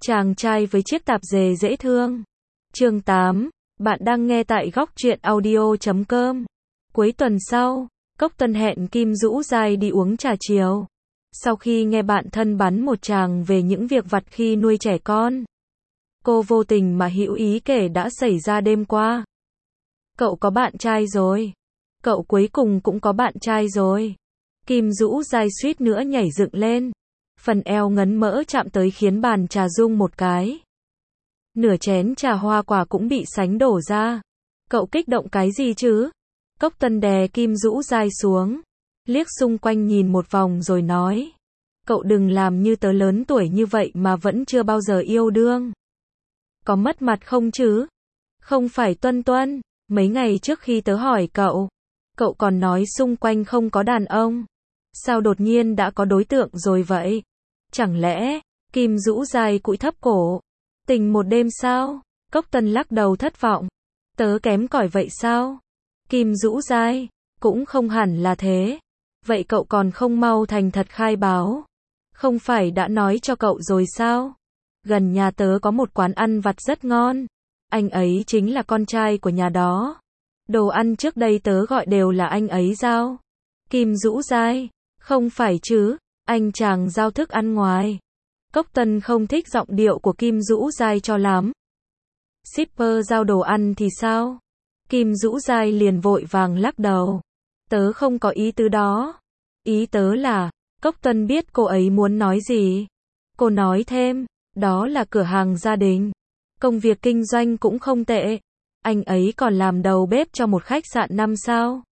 Chàng trai với chiếc tạp dề dễ thương. Chương 8. Bạn đang nghe tại góc truyện audio.com. Cuối tuần sau, Cốc Tân hẹn Kim Dũ Giai đi uống trà chiều. Sau khi nghe bạn thân bắn một tràng về những việc vặt khi nuôi trẻ con, cô vô tình mà hữu ý kể đã xảy ra đêm qua. Cậu có bạn trai rồi. Cậu cuối cùng cũng có bạn trai rồi. Kim Dũ Giai suýt nữa nhảy dựng lên. Phần eo ngấn mỡ chạm tới khiến bàn trà rung một cái. Nửa chén trà hoa quả cũng bị sánh đổ ra. Cậu kích động cái gì chứ? Cốc Tân đè Kim Dũ Giai xuống, liếc xung quanh nhìn một vòng rồi nói. Cậu đừng làm như tớ lớn tuổi như vậy mà vẫn chưa bao giờ yêu đương. Có mất mặt không chứ? Không phải Tuân Tuân, mấy ngày trước khi tớ hỏi cậu, cậu còn nói xung quanh không có đàn ông. Sao đột nhiên đã có đối tượng rồi vậy? Chẳng lẽ, Kim Dũ Giai cụi thấp cổ. Tình một đêm sao? Cốc Tân lắc đầu thất vọng. Tớ kém cỏi vậy sao? Kim Dũ Giai, cũng không hẳn là thế. Vậy cậu còn không mau thành thật khai báo? Không phải đã nói cho cậu rồi sao? Gần nhà tớ có một quán ăn vặt rất ngon. Anh ấy chính là con trai của nhà đó. Đồ ăn trước đây tớ gọi đều là anh ấy giao. Kim Dũ Giai, không phải chứ, anh chàng giao thức ăn ngoài. Cốc Tân không thích giọng điệu của Kim Dũ Giai cho lắm. Shipper giao đồ ăn thì sao? Kim Dũ Giai liền vội vàng lắc đầu. Tớ không có ý tứ đó. Ý tớ là, Cốc Tân biết cô ấy muốn nói gì. Cô nói thêm, đó là cửa hàng gia đình. Công việc kinh doanh cũng không tệ. Anh ấy còn làm đầu bếp cho một khách sạn 5 sao.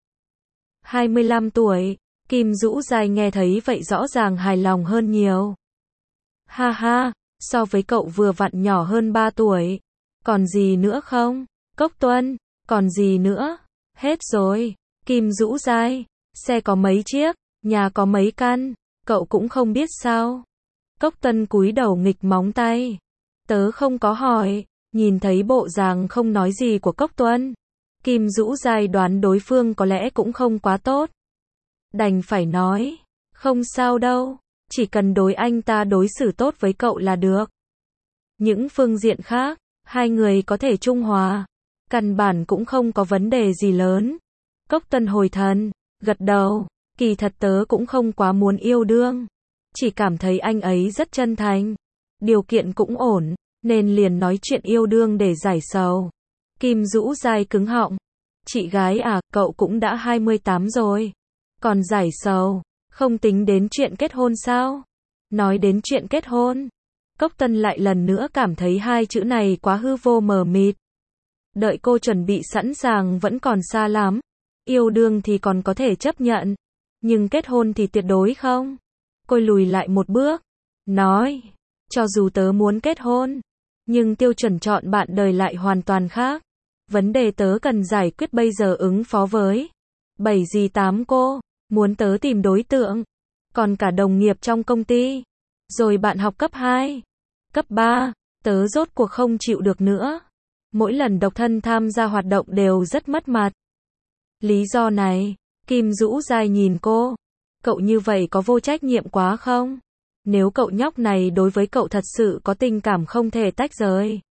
25 tuổi, Kim Dũ Giai nghe thấy vậy rõ ràng hài lòng hơn nhiều. Ha ha, so với cậu vừa vặn nhỏ hơn 3 tuổi. Còn gì nữa không? Cốc Tuân, còn gì nữa? Hết rồi. Kim Dũ Giai, xe có mấy chiếc, nhà có mấy căn, cậu cũng không biết sao? Cốc Tân cúi đầu nghịch móng tay. Tớ không có hỏi. Nhìn thấy bộ dạng không nói gì của Cốc Tuân, Kim Dũ Giai đoán đối phương có lẽ cũng không quá tốt. Đành phải nói, không sao đâu, chỉ cần anh ta đối xử tốt với cậu là được. Những phương diện khác, hai người có thể trung hòa, căn bản cũng không có vấn đề gì lớn. Cốc Tân hồi thần, gật đầu, kỳ thật tớ cũng không quá muốn yêu đương, chỉ cảm thấy anh ấy rất chân thành, điều kiện cũng ổn, nên liền nói chuyện yêu đương để giải sầu. Kim Dũ Giai cứng họng. Chị gái à, cậu cũng đã 28 rồi. Còn giải sầu, không tính đến chuyện kết hôn sao? Nói đến chuyện kết hôn, Cốc Tân lại lần nữa cảm thấy hai chữ này quá hư vô mờ mịt. Đợi cô chuẩn bị sẵn sàng vẫn còn xa lắm. Yêu đương thì còn có thể chấp nhận, nhưng kết hôn thì tuyệt đối không. Cô lùi lại một bước, nói, cho dù tớ muốn kết hôn, nhưng tiêu chuẩn chọn bạn đời lại hoàn toàn khác. Vấn đề tớ cần giải quyết bây giờ ứng phó với 7 gì 8 cô, muốn tớ tìm đối tượng, còn cả đồng nghiệp trong công ty, rồi bạn học cấp 2, cấp 3, tớ rốt cuộc không chịu được nữa. Mỗi lần độc thân tham gia hoạt động đều rất mất mặt. Lý do này, Kim Dũ Giai nhìn cô, cậu như vậy có vô trách nhiệm quá không? Nếu cậu nhóc này đối với cậu thật sự có tình cảm không thể tách rời,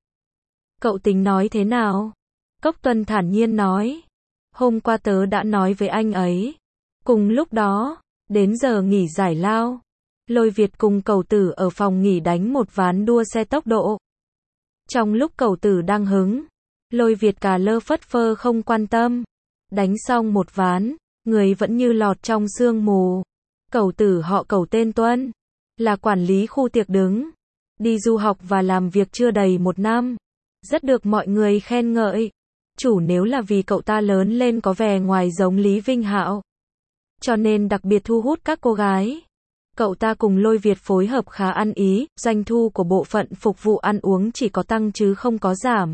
cậu tính nói thế nào? Cốc Tuân thản nhiên nói. Hôm qua tớ đã nói với anh ấy. Cùng lúc đó, đến giờ nghỉ giải lao, Lôi Việt cùng Cẩu Tử ở phòng nghỉ đánh một ván đua xe tốc độ. Trong lúc Cẩu Tử đang hứng, Lôi Việt cà lơ phất phơ không quan tâm. Đánh xong một ván, người vẫn như lọt trong sương mù. Cẩu Tử họ Cẩu tên Tuân, là quản lý khu tiệc đứng, đi du học và làm việc chưa đầy 1 năm, rất được mọi người khen ngợi. Chủ nếu là vì cậu ta lớn lên có vẻ ngoài giống Lý Vinh Hạo, cho nên đặc biệt thu hút các cô gái. Cậu ta cùng Lôi Việt phối hợp khá ăn ý, doanh thu của bộ phận phục vụ ăn uống chỉ có tăng chứ không có giảm.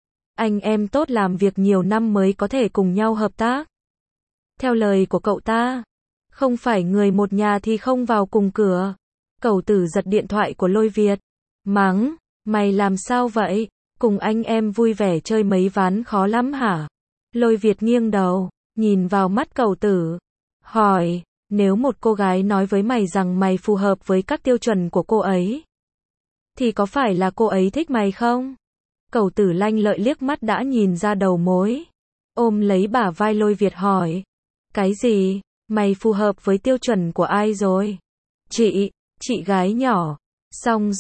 Anh em tốt làm việc nhiều năm mới có thể cùng nhau hợp tác. Theo lời của cậu ta, không phải người một nhà thì không vào cùng cửa. Cẩu Tử giật điện thoại của Lôi Việt, mắng, mày làm sao vậy? Cùng anh em vui vẻ chơi mấy ván khó lắm hả? Lôi Việt nghiêng đầu, nhìn vào mắt Cẩu Tử, hỏi, nếu một cô gái nói với mày rằng mày phù hợp với các tiêu chuẩn của cô ấy, Thì có phải là cô ấy thích mày không? Cẩu Tử lanh lợi liếc mắt đã nhìn ra đầu mối. Ôm lấy bả vai Lôi Việt hỏi. Cái gì? Mày phù hợp với tiêu chuẩn của ai rồi? Chị gái nhỏ. Xong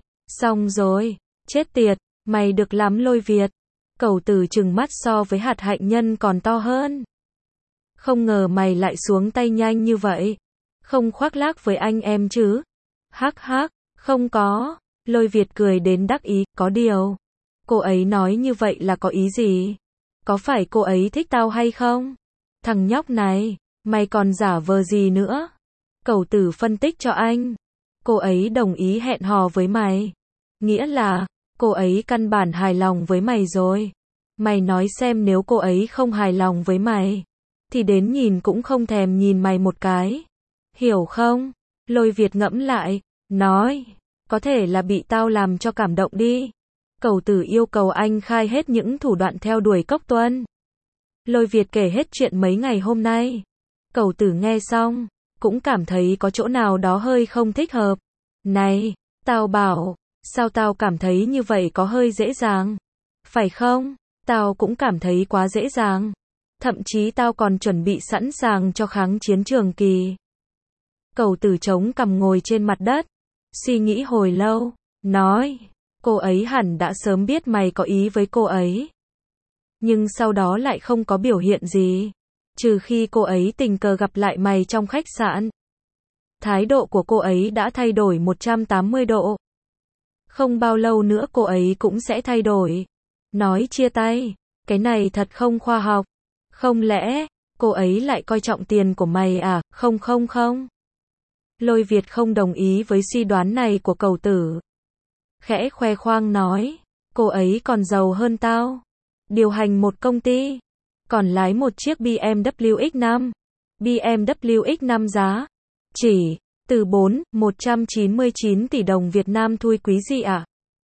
rồi, chết tiệt, mày được lắm Lôi Việt. Cẩu Tử trừng mắt so với hạt hạnh nhân còn to hơn. Không ngờ mày lại xuống tay nhanh như vậy. Không khoác lác với anh em chứ? Hắc hắc, không có. Lôi Việt cười đến đắc ý, có điều. Cô ấy nói như vậy là có ý gì? Có phải cô ấy thích tao hay không? Thằng nhóc này, mày còn giả vờ gì nữa? Cẩu Tử phân tích cho anh. Cô ấy đồng ý hẹn hò với mày. Nghĩa là, cô ấy căn bản hài lòng với mày rồi. Mày nói xem nếu cô ấy không hài lòng với mày, thì đến nhìn cũng không thèm nhìn mày một cái. Hiểu không? Lôi Việt ngẫm lại, nói, có thể là bị tao làm cho cảm động đi. Cẩu Tử yêu cầu anh khai hết những thủ đoạn theo đuổi Cốc Tuân. Lôi Việt kể hết chuyện mấy ngày hôm nay. Cẩu Tử nghe xong, cũng cảm thấy có chỗ nào đó hơi không thích hợp. Này, tao bảo, sao tao cảm thấy như vậy có hơi dễ dàng? Phải không? Tao cũng cảm thấy quá dễ dàng. Thậm chí tao còn chuẩn bị sẵn sàng cho kháng chiến trường kỳ. Cẩu Tử chống cằm ngồi trên mặt đất, suy nghĩ hồi lâu, nói, cô ấy hẳn đã sớm biết mày có ý với cô ấy. Nhưng sau đó lại không có biểu hiện gì. Trừ khi cô ấy tình cờ gặp lại mày trong khách sạn. Thái độ của cô ấy đã thay đổi 180 độ. Không bao lâu nữa cô ấy cũng sẽ thay đổi. Nói chia tay, cái này thật không khoa học. Không lẽ, cô ấy lại coi trọng tiền của mày à? Không. Lôi Việt không đồng ý với suy đoán này của Cẩu Tử. Khẽ khoe khoang nói, cô ấy còn giàu hơn tao. Điều hành một công ty, còn lái một chiếc BMW X5. BMW X5 giá chỉ từ 199 tỷ đồng Việt Nam thui quý gì ạ?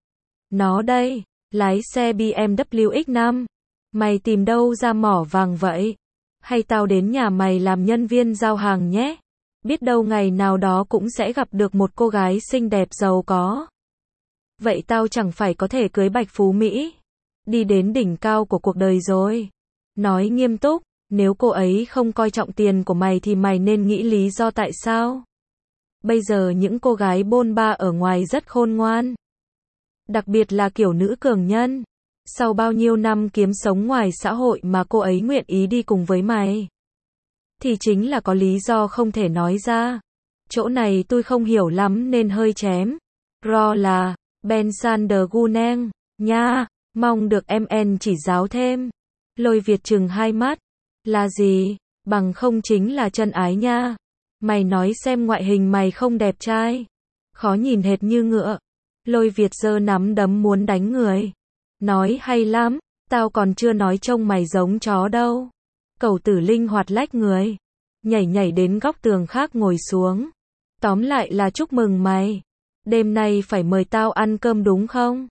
Nó đây, lái xe BMW X5. Mày tìm đâu ra mỏ vàng vậy? Hay tao đến nhà mày làm nhân viên giao hàng nhé? Biết đâu ngày nào đó cũng sẽ gặp được một cô gái xinh đẹp giàu có. Vậy tao chẳng phải có thể cưới Bạch Phú Mỹ, đi đến đỉnh cao của cuộc đời rồi. Nói nghiêm túc, nếu cô ấy không coi trọng tiền của mày thì mày nên nghĩ lý do tại sao. Bây giờ những cô gái bôn ba ở ngoài rất khôn ngoan. Đặc biệt là kiểu nữ cường nhân. Sau bao nhiêu năm kiếm sống ngoài xã hội mà cô ấy nguyện ý đi cùng với mày, thì chính là có lý do không thể nói ra. Chỗ này tôi không hiểu lắm nên hơi chém. Ro là Ben Sander Guneng nha, mong được MN chỉ giáo thêm. Lôi Việt trừng hai mắt. Là gì? Bằng không chính là chân ái nha. Mày nói xem ngoại hình mày không đẹp trai, khó nhìn hệt như ngựa. Lôi Việt giơ nắm đấm muốn đánh người. Nói hay lắm, tao còn chưa nói trông mày giống chó đâu. Cẩu Tử linh hoạt lách người, nhảy đến góc tường khác ngồi xuống. Tóm lại là chúc mừng mày. Đêm nay phải mời tao ăn cơm đúng không?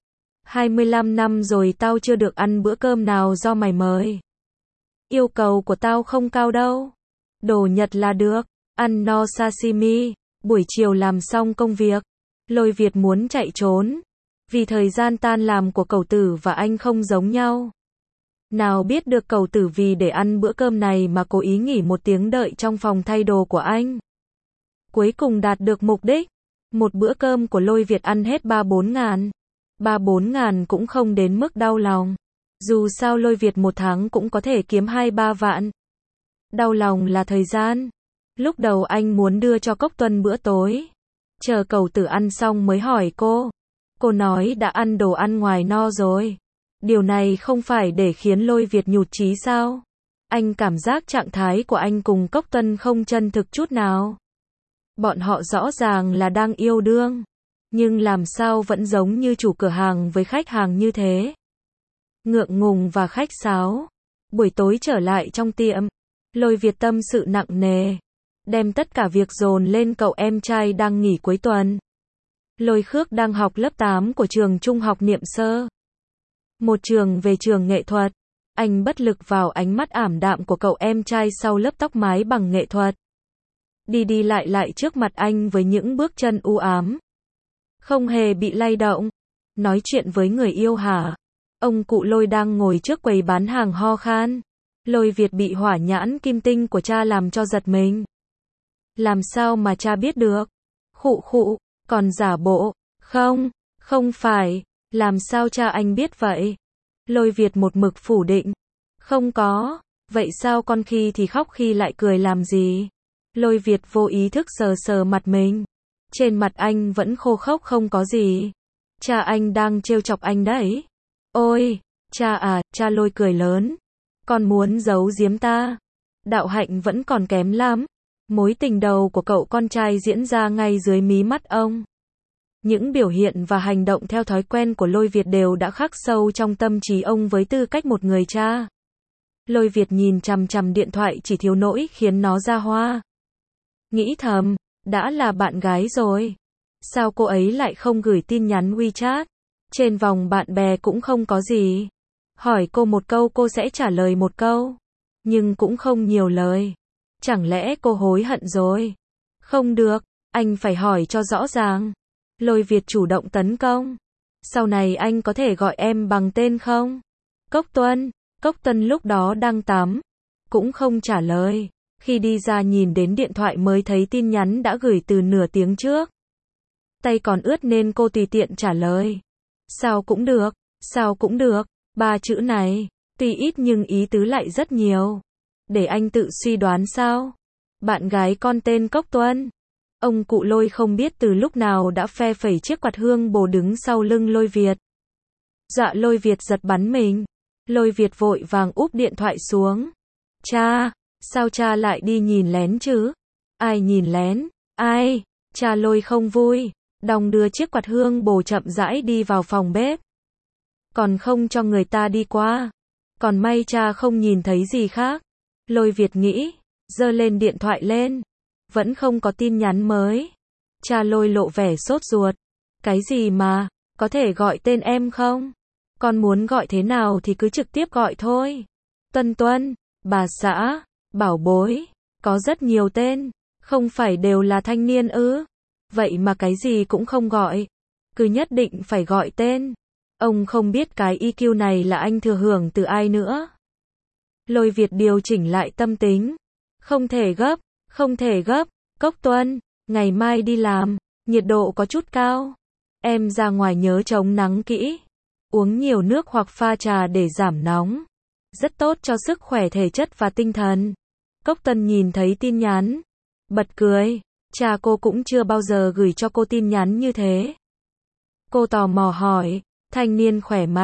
25 năm rồi tao chưa được ăn bữa cơm nào do mày mời. Yêu cầu của tao không cao đâu. Đồ Nhật là được. Ăn no sashimi. Buổi chiều làm xong công việc, Lôi Việt muốn chạy trốn. Vì thời gian tan làm của Cẩu Tử và anh không giống nhau. Nào biết được Cẩu Tử vì để ăn bữa cơm này mà cố ý nghỉ một tiếng đợi trong phòng thay đồ của anh. Cuối cùng đạt được mục đích. Một bữa cơm của Lôi Việt ăn hết 3-4 ngàn. 3-4 ngàn cũng không đến mức đau lòng. Dù sao Lôi Việt một tháng cũng có thể kiếm 2-3 vạn. Đau lòng là thời gian. Lúc đầu anh muốn đưa cho Cốc Tuân bữa tối. Chờ Cẩu Tử ăn xong mới hỏi cô. Cô nói đã ăn đồ ăn ngoài no rồi. Điều này không phải để khiến Lôi Việt nhụt chí sao? Anh cảm giác trạng thái của anh cùng Cốc Tuân không chân thực chút nào. Bọn họ rõ ràng là đang yêu đương. Nhưng làm sao vẫn giống như chủ cửa hàng với khách hàng như thế? Ngượng ngùng và khách sáo. Buổi tối trở lại trong tiệm, Lôi Việt tâm sự nặng nề. Đem tất cả việc dồn lên cậu em trai đang nghỉ cuối tuần. Lôi Khước đang học lớp 8 của trường trung học Niệm Sơ. Một trường về trường nghệ thuật. Anh bất lực vào ánh mắt ảm đạm của cậu em trai sau lớp tóc mái bằng nghệ thuật. Đi lại trước mặt anh với những bước chân u ám. Không hề bị lay động. Nói chuyện với người yêu hả? Ông cụ Lôi đang ngồi trước quầy bán hàng ho khan. Lôi Việt bị hỏa nhãn kim tinh của cha làm cho giật mình. Làm sao mà cha biết được? Khụ khụ, còn giả bộ. Không, không phải, làm sao cha anh biết vậy? Lôi Việt một mực phủ định. Không có, vậy sao con khi thì khóc khi lại cười làm gì? Lôi Việt vô ý thức sờ sờ mặt mình. Trên mặt anh vẫn khô khốc không có gì. Cha anh đang trêu chọc anh đấy. Ôi, cha à, cha Lôi cười lớn. Con muốn giấu giếm ta. Đạo hạnh vẫn còn kém lắm. Mối tình đầu của cậu con trai diễn ra ngay dưới mí mắt ông. Những biểu hiện và hành động theo thói quen của Lôi Việt đều đã khắc sâu trong tâm trí ông với tư cách một người cha. Lôi Việt nhìn chằm chằm điện thoại chỉ thiếu nỗi khiến nó ra hoa. Nghĩ thầm, đã là bạn gái rồi. Sao cô ấy lại không gửi tin nhắn WeChat? Trên vòng bạn bè cũng không có gì. Hỏi cô một câu cô sẽ trả lời một câu. Nhưng cũng không nhiều lời. Chẳng lẽ cô hối hận rồi? Không được, anh phải hỏi cho rõ ràng. Lôi Việt chủ động tấn công. Sau này anh có thể gọi em bằng tên không? Cốc Tuân lúc đó đang tắm. Cũng không trả lời. Khi đi ra nhìn đến điện thoại mới thấy tin nhắn đã gửi từ nửa tiếng trước. Tay còn ướt nên cô tùy tiện trả lời. Sao cũng được, sao cũng được. 3 chữ này, tuy ít nhưng ý tứ lại rất nhiều. Để anh tự suy đoán sao? Bạn gái con tên Cốc Tuân. Ông cụ Lôi không biết từ lúc nào đã phe phẩy chiếc quạt hương bồ đứng sau lưng Lôi Việt. Dạ Lôi Việt giật bắn mình. Lôi Việt vội vàng úp điện thoại xuống. Cha, sao cha lại đi nhìn lén chứ? Ai nhìn lén? Ai? Cha Lôi không vui. Đong đưa chiếc quạt hương bồ chậm rãi đi vào phòng bếp. Còn không cho người ta đi qua. Còn may cha không nhìn thấy gì khác. Lôi Việt nghĩ, giơ lên điện thoại lên. Vẫn không có tin nhắn mới. Cha Lôi lộ vẻ sốt ruột. Cái gì mà, có thể gọi tên em không? Con muốn gọi thế nào thì cứ trực tiếp gọi thôi. Tuân Tuân, bà xã, bảo bối, có rất nhiều tên, không phải đều là thanh niên ư? Vậy mà cái gì cũng không gọi. Cứ nhất định phải gọi tên. Ông không biết cái EQ này là anh thừa hưởng từ ai nữa. Lôi Việt điều chỉnh lại tâm tính. Không thể gấp, không thể gấp. Cốc Tuân, ngày mai đi làm, nhiệt độ có chút cao. Em ra ngoài nhớ chống nắng kỹ. Uống nhiều nước hoặc pha trà để giảm nóng. Rất tốt cho sức khỏe thể chất và tinh thần. Cốc Tuân nhìn thấy tin nhắn. Bật cười. Cha cô cũng chưa bao giờ gửi cho cô tin nhắn như thế. Cô tò mò hỏi. Thanh niên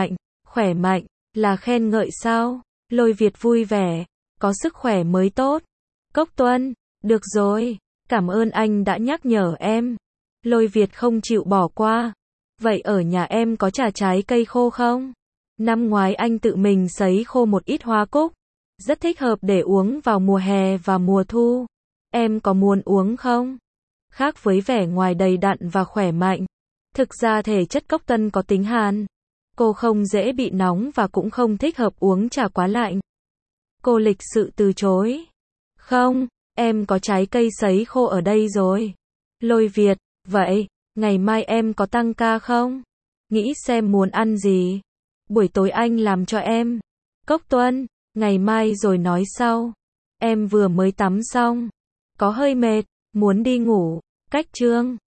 khỏe mạnh, là khen ngợi sao? Lôi Việt vui vẻ. Có sức khỏe mới tốt. Cốc Tuân, được rồi. Cảm ơn anh đã nhắc nhở em. Lôi Việt không chịu bỏ qua. Vậy ở nhà em có trà trái cây khô không? Năm ngoái anh tự mình sấy khô một ít hoa cúc. Rất thích hợp để uống vào mùa hè và mùa thu. Em có muốn uống không? Khác với vẻ ngoài đầy đặn và khỏe mạnh. Thực ra thể chất Cốc Tuân có tính hàn. Cô không dễ bị nóng và cũng không thích hợp uống trà quá lạnh. Cô lịch sự từ chối. Không, em có trái cây sấy khô ở đây rồi. Lôi Việt, vậy, ngày mai em có tăng ca không? Nghĩ xem muốn ăn gì. Buổi tối anh làm cho em. Cốc Tuân, ngày mai rồi nói sau. Em vừa mới tắm xong. Có hơi mệt, muốn đi ngủ. Cách chương